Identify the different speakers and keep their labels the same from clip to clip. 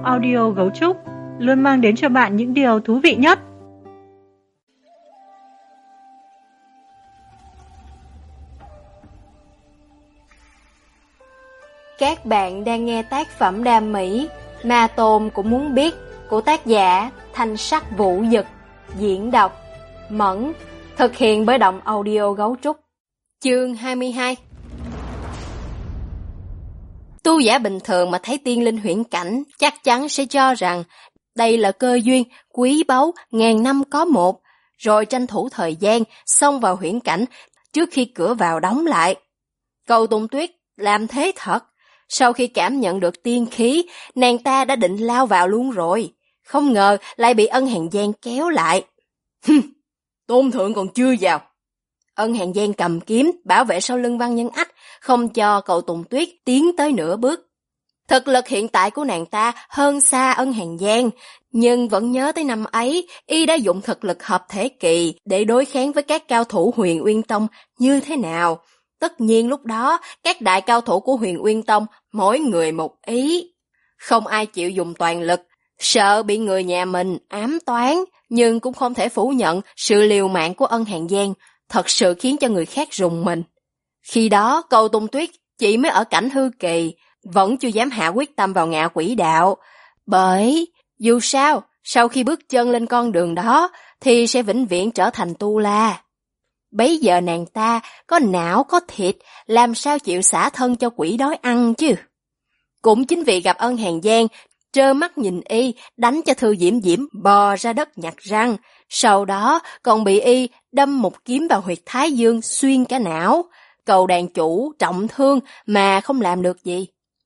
Speaker 1: audio Gấu Trúc luôn mang đến cho bạn những điều thú vị nhất.
Speaker 2: Các bạn đang nghe tác phẩm đam mỹ Ma Tôn Cũng Muốn Biết của tác giả Thanh Sắc Vũ Dực, diễn đọc Mẫn, thực hiện bởi Động Audio Gấu Trúc. Chương 22. Tu giả bình thường mà thấy tiên linh huyễn cảnh chắc chắn sẽ cho rằng đây là cơ duyên quý báu ngàn năm có một, rồi tranh thủ thời gian xông vào huyễn cảnh trước khi cửa vào đóng lại. Cầu Tùng Tuyết làm thế thật. Sau khi cảm nhận được tiên khí, nàng ta đã định lao vào luôn rồi, không ngờ lại bị Ân Hàn Giang kéo lại. Tôn thượng còn chưa vào. Ân Hàn Giang cầm kiếm bảo vệ sau lưng Văn Nhân Ách, không cho Cầu Tùng Tuyết tiến tới nửa bước. Thực lực hiện tại của nàng ta hơn xa Ân Hàn Giang, nhưng vẫn nhớ tới năm ấy, y đã dụng thực lực hợp thể kỳ để đối kháng với các cao thủ Huyền Uyên Tông như thế nào. Tất nhiên lúc đó, các đại cao thủ của Huyền Uyên Tông mỗi người một ý. Không ai chịu dùng toàn lực, sợ bị người nhà mình ám toán, nhưng cũng không thể phủ nhận sự liều mạng của Ân Hàn Giang, thật sự khiến cho người khác rùng mình. Khi đó, Cầu Tùng Tuyết chỉ mới ở cảnh hư kỳ, vẫn chưa dám hạ quyết tâm vào ngạ quỷ đạo. Bởi, dù sao, sau khi bước chân lên con đường đó, thì sẽ vĩnh viễn trở thành tu la. Bấy giờ nàng ta có não có thịt, làm sao chịu xả thân cho quỷ đói ăn chứ. Cũng chính vì gặp Ân Hàn Giang, trơ mắt nhìn y đánh cho Thư Diễm Diễm bò ra đất nhặt răng, sau đó còn bị y đâm một kiếm vào huyệt thái dương xuyên cả não. Cầu đàn chủ trọng thương mà không làm được gì.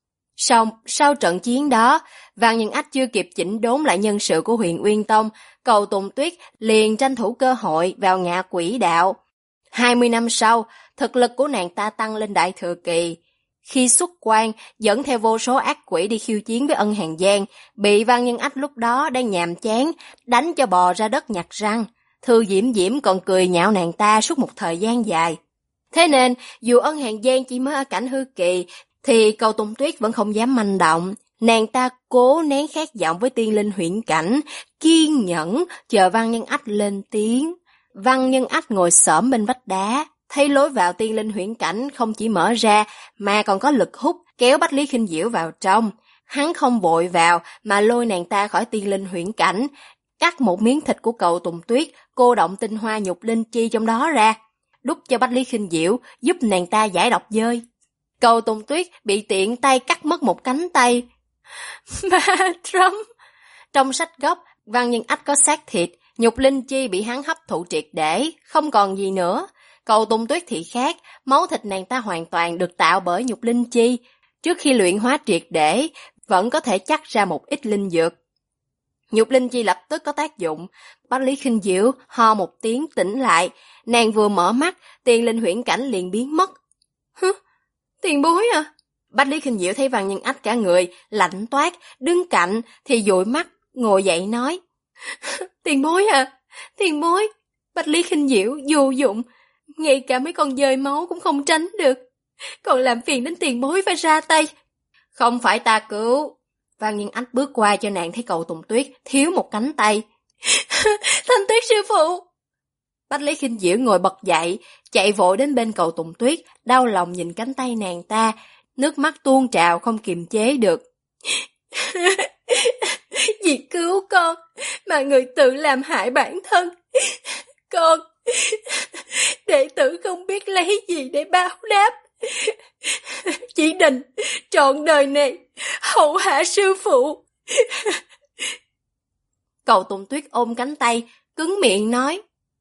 Speaker 2: Sau trận chiến đó, Văn Nhân Ách chưa kịp chỉnh đốn lại nhân sự của Huyền Uyên Tông, Cầu Tùng Tuyết liền tranh thủ cơ hội vào ngạ quỷ đạo. 20 năm sau, thực lực của nàng ta tăng lên đại thừa kỳ. Khi xuất quan, dẫn theo vô số ác quỷ đi khiêu chiến với Ân Hàn Giang, bị Văn Nhân Ách lúc đó đang nhàm chán, đánh cho bò ra đất nhặt răng. Thư Diễm Diễm còn cười nhạo nàng ta suốt một thời gian dài. Thế nên, dù Ân Hàn Giang chỉ mới ở cảnh hư kỳ, thì Cầu Tùng Tuyết vẫn không dám manh động. Nàng ta cố nén khát vọng với tiên linh huyễn cảnh, kiên nhẫn chờ Văn Nhân Ách lên tiếng. Văn Nhân Ách ngồi xổm bên vách đá, thấy lối vào tiên linh huyễn cảnh không chỉ mở ra mà còn có lực hút kéo Bách Lý Khinh Diễu vào trong. Hắn không vội vào mà lôi nàng ta khỏi tiên linh huyễn cảnh, cắt một miếng thịt của Cầu Tùng Tuyết, cô động tinh hoa nhục linh chi trong đó ra, đút cho Bách Lý Khinh Diễu giúp nàng ta giải độc dơi. Cầu Tùng Tuyết bị tiện tay cắt mất một cánh tay. Ma Trâm! Trong sách gốc, Văn Nhân Ách có xác thịt, nhục linh chi bị hắn hấp thụ triệt để, không còn gì nữa. Cầu Tùng Tuyết thì khác, máu thịt nàng ta hoàn toàn được tạo bởi nhục linh chi. Trước khi luyện hóa triệt để, vẫn có thể chắc ra một ít linh dược. Nhục linh chi lập tức có tác dụng. Bách Lý Khinh Diễu ho một tiếng tỉnh lại, nàng vừa mở mắt, tiên linh huyễn cảnh liền biến mất. Tiền bối à? Bách Lý Khinh Diễu thấy Văn Nhân Ách cả người lạnh toát, đứng cạnh thì dụi mắt, ngồi dậy nói: Tiền bối à, tiền bối. Bách Lý Khinh Diễu vô dụng, ngay cả mấy con dơi máu cũng không tránh được, còn làm phiền đến tiền bối phải ra tay. Không phải ta cứu. Văn Nhân Ách bước qua cho nàng thấy Cầu Tùng Tuyết thiếu một cánh tay. Thanh Tuyết sư phụ. Bách Lý Khinh Diễu ngồi bật dậy, chạy vội đến bên Cầu Tùng Tuyết, đau lòng nhìn cánh tay nàng ta, nước mắt tuôn trào không kiềm chế được. Vì cứu con mà người tự làm hại bản thân. Con, đệ tử không biết lấy gì để báo đáp. Chỉ định trọn đời này hậu hạ sư phụ. Cầu Tùng Tuyết ôm cánh tay, cứng miệng nói: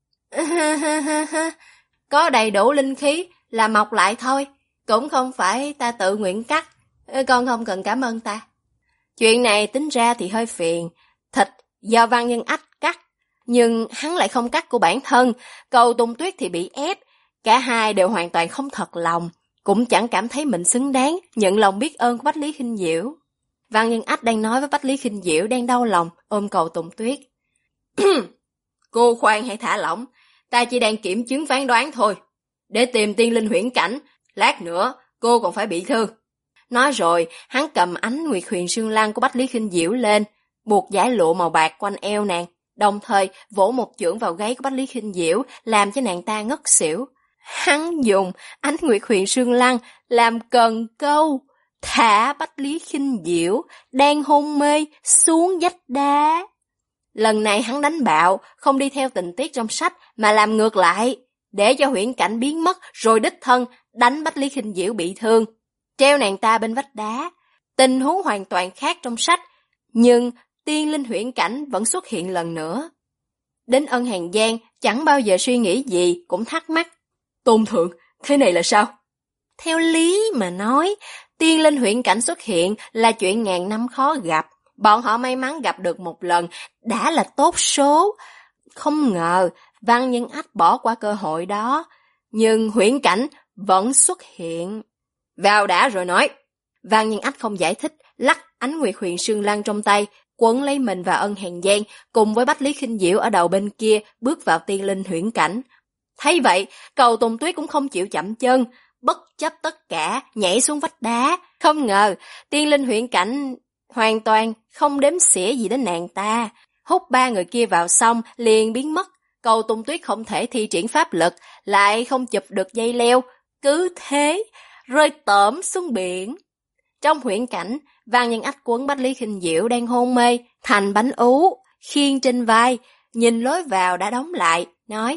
Speaker 2: Có đầy đủ linh khí là mọc lại thôi, cũng không phải ta tự nguyện cắt, con không cần cảm ơn ta. Chuyện này tính ra thì hơi phiền, thịt do Văn Nhân Ách cắt, nhưng hắn lại không cắt của bản thân, Cầu Tùng Tuyết thì bị ép, cả hai đều hoàn toàn không thật lòng, cũng chẳng cảm thấy mình xứng đáng nhận lòng biết ơn của Bách Lý Khinh Diễu. Văn Nhân Ách đang nói với Bách Lý Khinh Diễu đang đau lòng, ôm Cầu Tùng Tuyết. Cô khoan hãy thả lỏng, ta chỉ đang kiểm chứng phán đoán thôi. Để tìm tiên linh huyễn cảnh, lát nữa cô còn phải bị thương. Nói rồi, hắn cầm ánh Nguyệt Huyền Sương Lăng của Bách Lý Khinh Diễu lên, buộc dải lụa màu bạc quanh eo nàng, đồng thời vỗ một chưởng vào gáy của Bách Lý Khinh Diễu, làm cho nàng ta ngất xỉu. Hắn dùng ánh Nguyệt Huyền Sương Lăng làm cần câu, thả Bách Lý Khinh Diễu đang hôn mê xuống vách đá. Lần này hắn đánh bạo, không đi theo tình tiết trong sách mà làm ngược lại, để cho huyễn cảnh biến mất rồi đích thân đánh Bách Lý Khinh Diễu bị thương, treo nàng ta bên vách đá. Tình huống hoàn toàn khác trong sách, nhưng tiên linh huyễn cảnh vẫn xuất hiện lần nữa. Đến Ân Hàn Giang chẳng bao giờ suy nghĩ gì cũng thắc mắc. Tôn thượng, thế này là sao? Theo lý mà nói, tiên linh huyễn cảnh xuất hiện là chuyện ngàn năm khó gặp. Bọn họ may mắn gặp được một lần đã là tốt số. Không ngờ Văn Nhân Ách bỏ qua cơ hội đó, nhưng huyễn cảnh vẫn xuất hiện. Vào đã rồi nói. Văn Nhân Ách không giải thích, lắc ánh Nguyệt Huyền Sương Lăng trong tay, quấn lấy mình và Ân Hàn Giang cùng với Bách Lý Khinh Diễu ở đầu bên kia bước vào tiên linh huyễn cảnh. Thấy vậy, Cầu Tùng Tuyết cũng không chịu chậm chân, bất chấp tất cả nhảy xuống vách đá. Không ngờ tiên linh huyễn cảnh hoàn toàn không đếm xỉa gì đến nàng ta. Hút ba người kia vào xong liền biến mất. Cầu Tùng Tuyết không thể thi triển pháp lực, lại không chụp được dây leo, cứ thế rơi tởm xuống biển. Trong huyễn cảnh, Văn Nhân Ách quấn Bách Lý Khinh Diễu đang hôn mê thành bánh ú, khiêng trên vai, nhìn lối vào đã đóng lại, nói: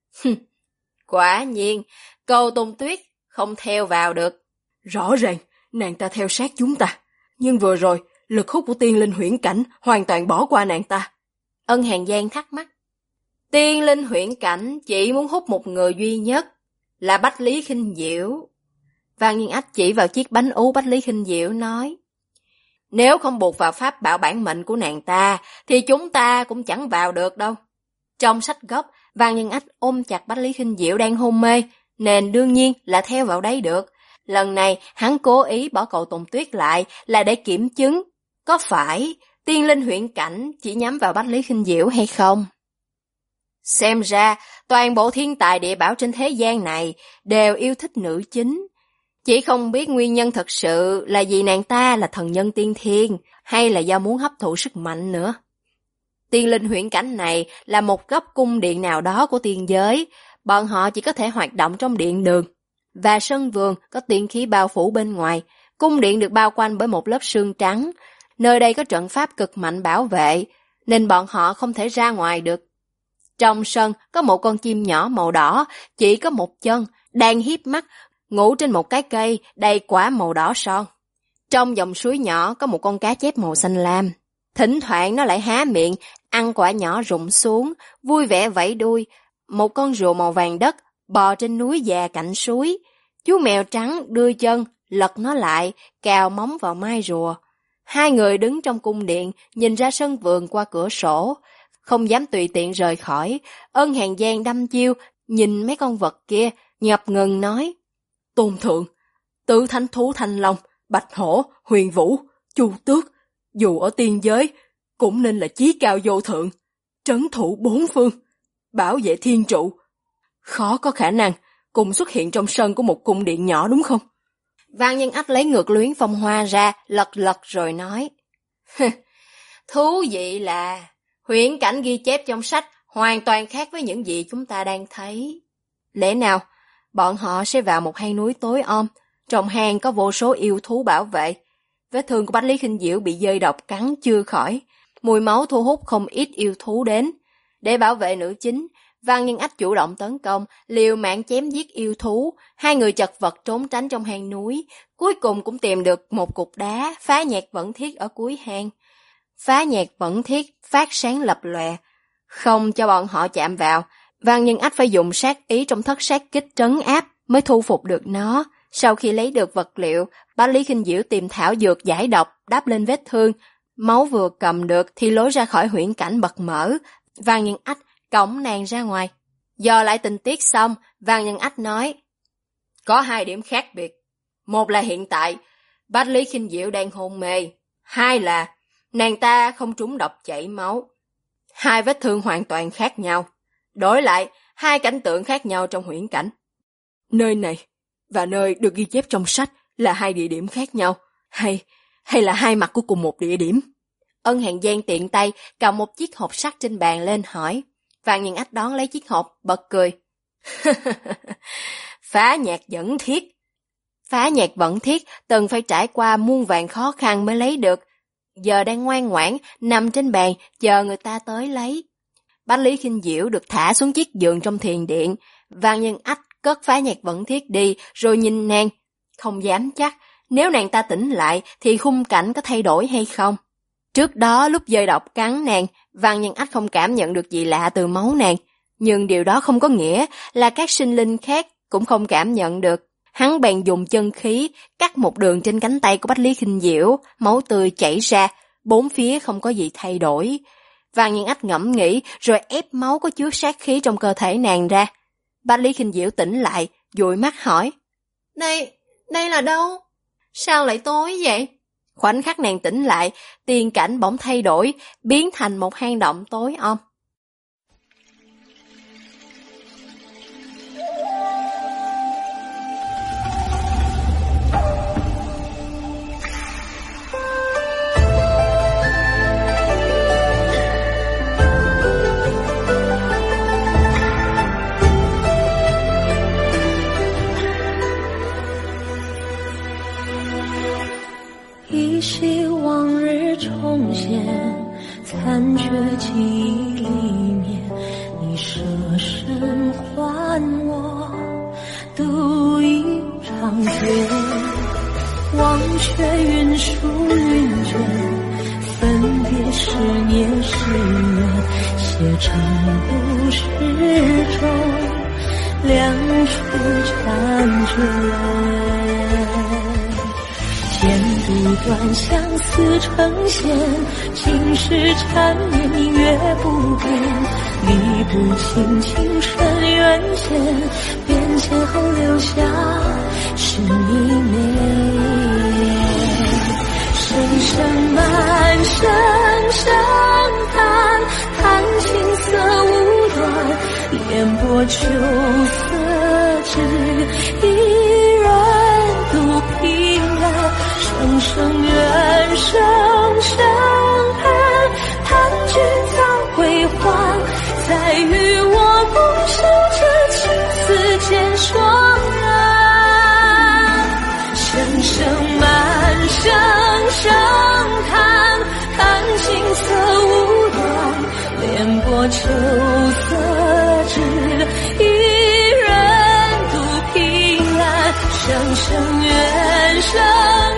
Speaker 2: quả nhiên, Cầu Tùng Tuyết không theo vào được. Rõ ràng, nàng ta theo sát chúng ta, nhưng vừa rồi, lực hút của tiên linh huyễn cảnh hoàn toàn bỏ qua nàng ta. Ân Hàn Giang thắc mắc. Tiên linh huyễn cảnh chỉ muốn hút một người duy nhất, là Bách Lý Khinh Diễu. Văn Nhân Ách chỉ vào chiếc bánh ú Bách Lý Khinh Diễu nói: nếu không buộc vào pháp bảo bản mệnh của nàng ta, thì chúng ta cũng chẳng vào được đâu. Trong sách gốc, Văn Nhân Ách ôm chặt Bách Lý Khinh Diễu đang hôn mê, nên đương nhiên là theo vào đấy được. Lần này, hắn cố ý bỏ Cầu Tùng Tuyết lại là để kiểm chứng có phải tiên linh huyễn cảnh chỉ nhắm vào Bách Lý Khinh Diễu hay không. Xem ra, toàn bộ thiên tài địa bảo trên thế gian này đều yêu thích nữ chính. Chỉ không biết nguyên nhân thật sự là vì nàng ta là thần nhân tiên thiên, hay là do muốn hấp thụ sức mạnh nữa. Tiên linh huyễn cảnh này là một góc cung điện nào đó của tiên giới, bọn họ chỉ có thể hoạt động trong điện đường. Và sân vườn có tiên khí bao phủ bên ngoài, cung điện được bao quanh bởi một lớp sương trắng. Nơi đây có trận pháp cực mạnh bảo vệ, nên bọn họ không thể ra ngoài được. Trong sân có một con chim nhỏ màu đỏ, chỉ có một chân, đang híp mắt, ngủ trên một cái cây đầy quả màu đỏ son. Trong dòng suối nhỏ có một con cá chép màu xanh lam. Thỉnh thoảng nó lại há miệng, ăn quả nhỏ rụng xuống, vui vẻ vẫy đuôi. Một con rùa màu vàng đất bò trên núi già cạnh suối. Chú mèo trắng đưa chân, lật nó lại, cào móng vào mai rùa. Hai người đứng trong cung điện, nhìn ra sân vườn qua cửa sổ, không dám tùy tiện rời khỏi. Ân Hàn Giang đăm chiêu, nhìn mấy con vật kia, ngập ngừng nói: Tôn thượng, Tứ Thánh Thú Thanh Long, Bạch Hổ, Huyền Vũ, Chu Tước, dù ở tiên giới, cũng nên là chí cao vô thượng, trấn thủ bốn phương, bảo vệ thiên trụ. Khó có khả năng cùng xuất hiện trong sân của một cung điện nhỏ đúng không? Văn Nhân Ách lấy ngược luyến phong hoa ra, lật lật rồi nói: thú vị là huyễn cảnh ghi chép trong sách hoàn toàn khác với những gì chúng ta đang thấy. Lẽ nào bọn họ sẽ vào một hang núi tối om, trong hang có vô số yêu thú bảo vệ. Vết thương của Bách Lý Khinh Diễu bị dơi độc cắn chưa khỏi, mùi máu thu hút không ít yêu thú đến. Để bảo vệ nữ chính, Văn Nhân Ách chủ động tấn công, liều mạng chém giết yêu thú. Hai người chật vật trốn tránh trong hang núi, cuối cùng cũng tìm được một cục đá phá nhạc vẫn thiết ở cuối hang. Phá nhạc vẫn thiết phát sáng lập lòe, không cho bọn họ chạm vào. Văn Nhân Ách phải dùng sát ý trong thất sát kích trấn áp mới thu phục được nó. Sau khi lấy được vật liệu, Bách Lý Khinh Diễu tìm thảo dược giải độc đắp lên vết thương. Máu vừa cầm được thì lối ra khỏi huyễn cảnh bật mở. Văn Nhân Ách cõng nàng ra ngoài. Dò lại tình tiết xong, Văn Nhân Ách nói: có hai điểm khác biệt. Một là hiện tại, Bách Lý Khinh Diễu đang hôn mê. Hai là nàng ta không trúng độc chảy máu. Hai vết thương hoàn toàn khác nhau. Đổi lại, hai cảnh tượng khác nhau trong huyễn cảnh. Nơi này và nơi được ghi chép trong sách là hai địa điểm khác nhau, hay là hai mặt của cùng một địa điểm? Ân Hàn Giang tiện tay cầm một chiếc hộp sắt trên bàn lên hỏi. Vàng Nhân Ách đón lấy chiếc hộp, bật cười. Phá nhạc vẫn thiết. Phá nhạc vẫn thiết, từng phải trải qua muôn vàn khó khăn mới lấy được. Giờ đang ngoan ngoãn, nằm trên bàn, chờ người ta tới lấy. Bách Lý Khinh Diễu được thả xuống chiếc giường trong thiền điện. Vàng Nhân Ách cất phá nhạc vẫn thiết đi, rồi nhìn nàng. Không dám chắc, nếu nàng ta tỉnh lại thì khung cảnh có thay đổi hay không. Trước đó lúc dơi độc cắn nàng, Vàng Nhân Ách không cảm nhận được gì lạ từ máu nàng. Nhưng điều đó không có nghĩa là các sinh linh khác cũng không cảm nhận được. Hắn bèn dùng chân khí cắt một đường trên cánh tay của Bách Lý Khinh Diễu, máu tươi chảy ra, bốn phía không có gì thay đổi. Vàng Nhân Ách ngẫm nghĩ rồi ép máu có chứa sát khí trong cơ thể nàng ra. Bách Lý Khinh Diễu tỉnh lại, dụi mắt hỏi. Đây là đâu? Sao lại tối vậy? Khoảnh khắc nàng tỉnh lại, tiền cảnh bỗng thay đổi, biến thành một hang động tối om.
Speaker 3: 依稀往日重现，残缺记忆里面，你舍身还我，独一长剑。忘却云舒云卷，分别是年是月，写成故事中两处缠卷。剪不断，相思成线，情是缠绵，明月不变，理不清情深缘浅，变迁后留下是一面。声声满声声叹，叹青涩无端，烟波秋色只一人独凭栏。声声怨，声声恨，叹君早归还，再与我不是这情丝间双人。声声满，声声叹，叹青涩无端，莲波秋色只一人独凭栏。声声怨，声